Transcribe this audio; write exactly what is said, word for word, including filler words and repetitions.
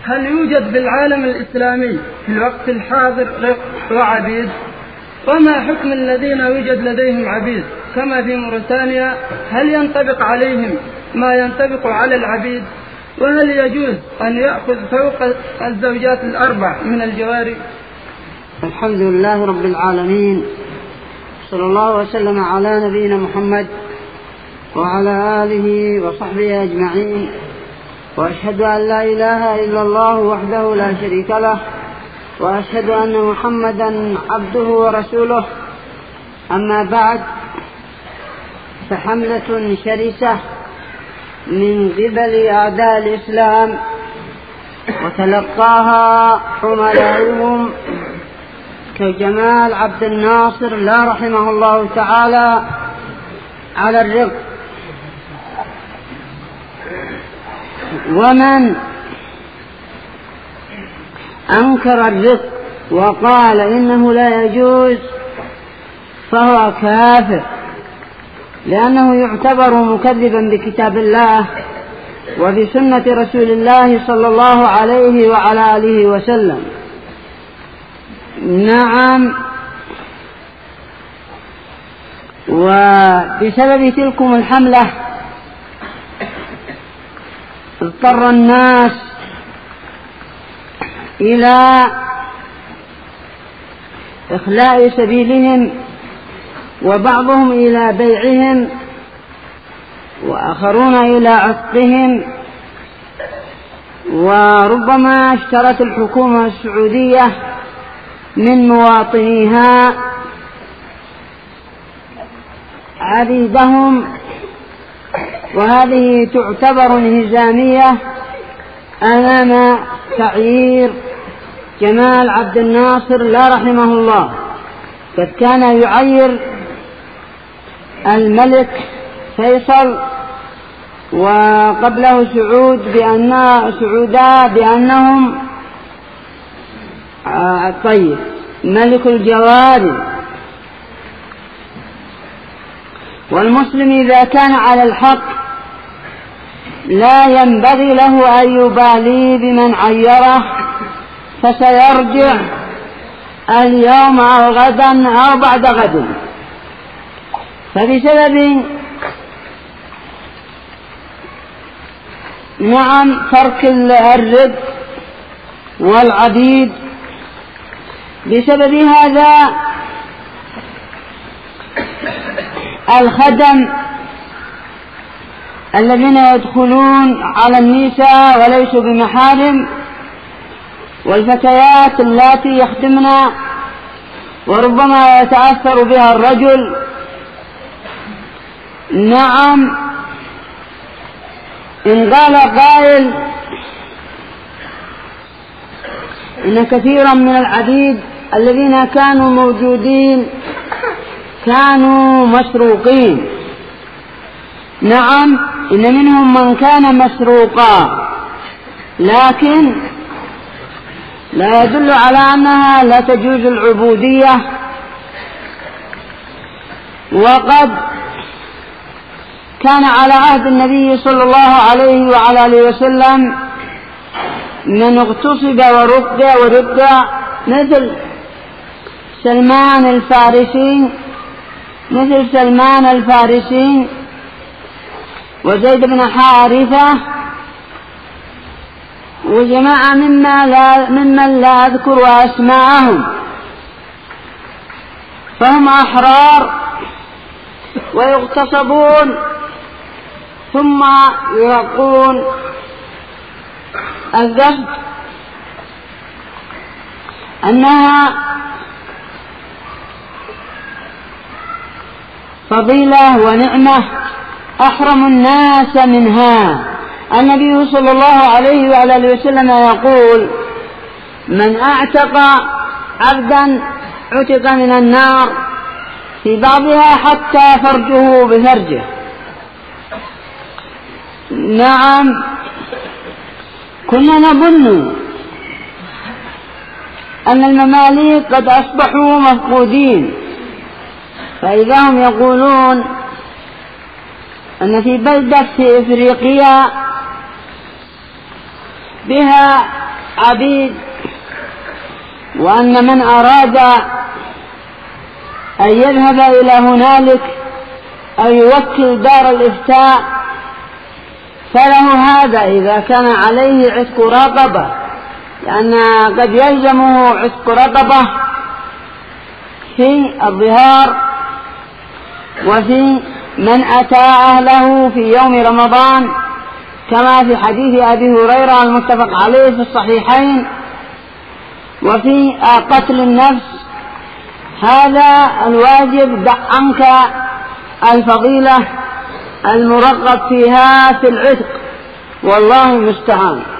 هل يوجد بالعالم الإسلامي في الوقت الحاضر رق وعبيد؟ وما حكم الذين يوجد لديهم عبيد كما في موريتانيا؟ هل ينطبق عليهم ما ينطبق على العبيد؟ وهل يجوز أن يأخذ فوق الزوجات الأربع من الجواري؟ الحمد لله رب العالمين، صلى الله وسلم على نبينا محمد وعلى آله وصحبه أجمعين، وأشهد أن لا إله إلا الله وحده لا شريك له، وأشهد أن محمدا عبده ورسوله. أما بعد، فحملة شرسة من قبل أعداء الإسلام وتلقاها حملائهم كجمال عبد الناصر لا رحمه الله تعالى على الرق. ومن أنكر الرق وقال إنه لا يجوز فهو كافر، لأنه يعتبر مكذبا بكتاب الله وبسنة رسول الله صلى الله عليه وعلى آله وسلم. نعم، وبسبب تلكم الحملة اضطر الناس إلى إخلاء سبيلهم، وبعضهم إلى بيعهم، وآخرون إلى عتقهم. وربما اشترت الحكومة السعودية من مواطنيها عبيدهم، وهذه تعتبر انهزامية أمام تعيير جمال عبد الناصر لا رحمه الله. قد كان يعير الملك فيصل وقبله سعود بأن سعودا بأنهم آه طيب ملك الجواري. والمسلم إذا كان على الحق لا ينبغي له أن يبالي بمن عيره، فسيرجع اليوم أو غدا أو بعد غد. فبسبب نعم ترك الرق والعبيد، بسبب هذا الخدم الذين يدخلون على النساء وليسوا بمحارم، والفتيات اللاتي يخدمن وربما يتأثر بها الرجل. نعم، إن قال قائل إن كثيرا من العبيد الذين كانوا موجودين كانوا مسروقين. نعم، إن منهم من كان مسروقا، لكن لا يدل على أنها لا تجوز العبودية. وقد كان على عهد النبي صلى الله عليه وعلى آله وسلم من اغتصب ورد ورد مثل سلمان الفارسي مثل سلمان الفارسي وزيد بن حارثة وجماعة مما لا ممن لا أذكر أسماءهم، فهم أحرار ويغتصبون ثم يرقون. الذهب أنها فضيلة ونعمة أحرم الناس منها. النبي صلى الله عليه وعلى آله وسلم يقول: من أعتق عبدا عتق من النار، في بعضها حتى فرجه بفرجه. نعم، كنا نظن أن المماليك قد أصبحوا مفقودين، فإذا هم يقولون أن في بلدة في إفريقيا بها عبيد، وأن من أراد أن يذهب إلى هنالك أو يوكل دار الإفتاء فله هذا إذا كان عليه عتق رقبة، لأن قد يلزمه عتق رقبة في الظهار وفي من أتى أهله في يوم رمضان، كما في حديث أبي هريرة المتفق عليه في الصحيحين. وفي قتل النفس هذا الواجب دع عنك الفضيلة المرغب فيها في العتق، والله المستعان.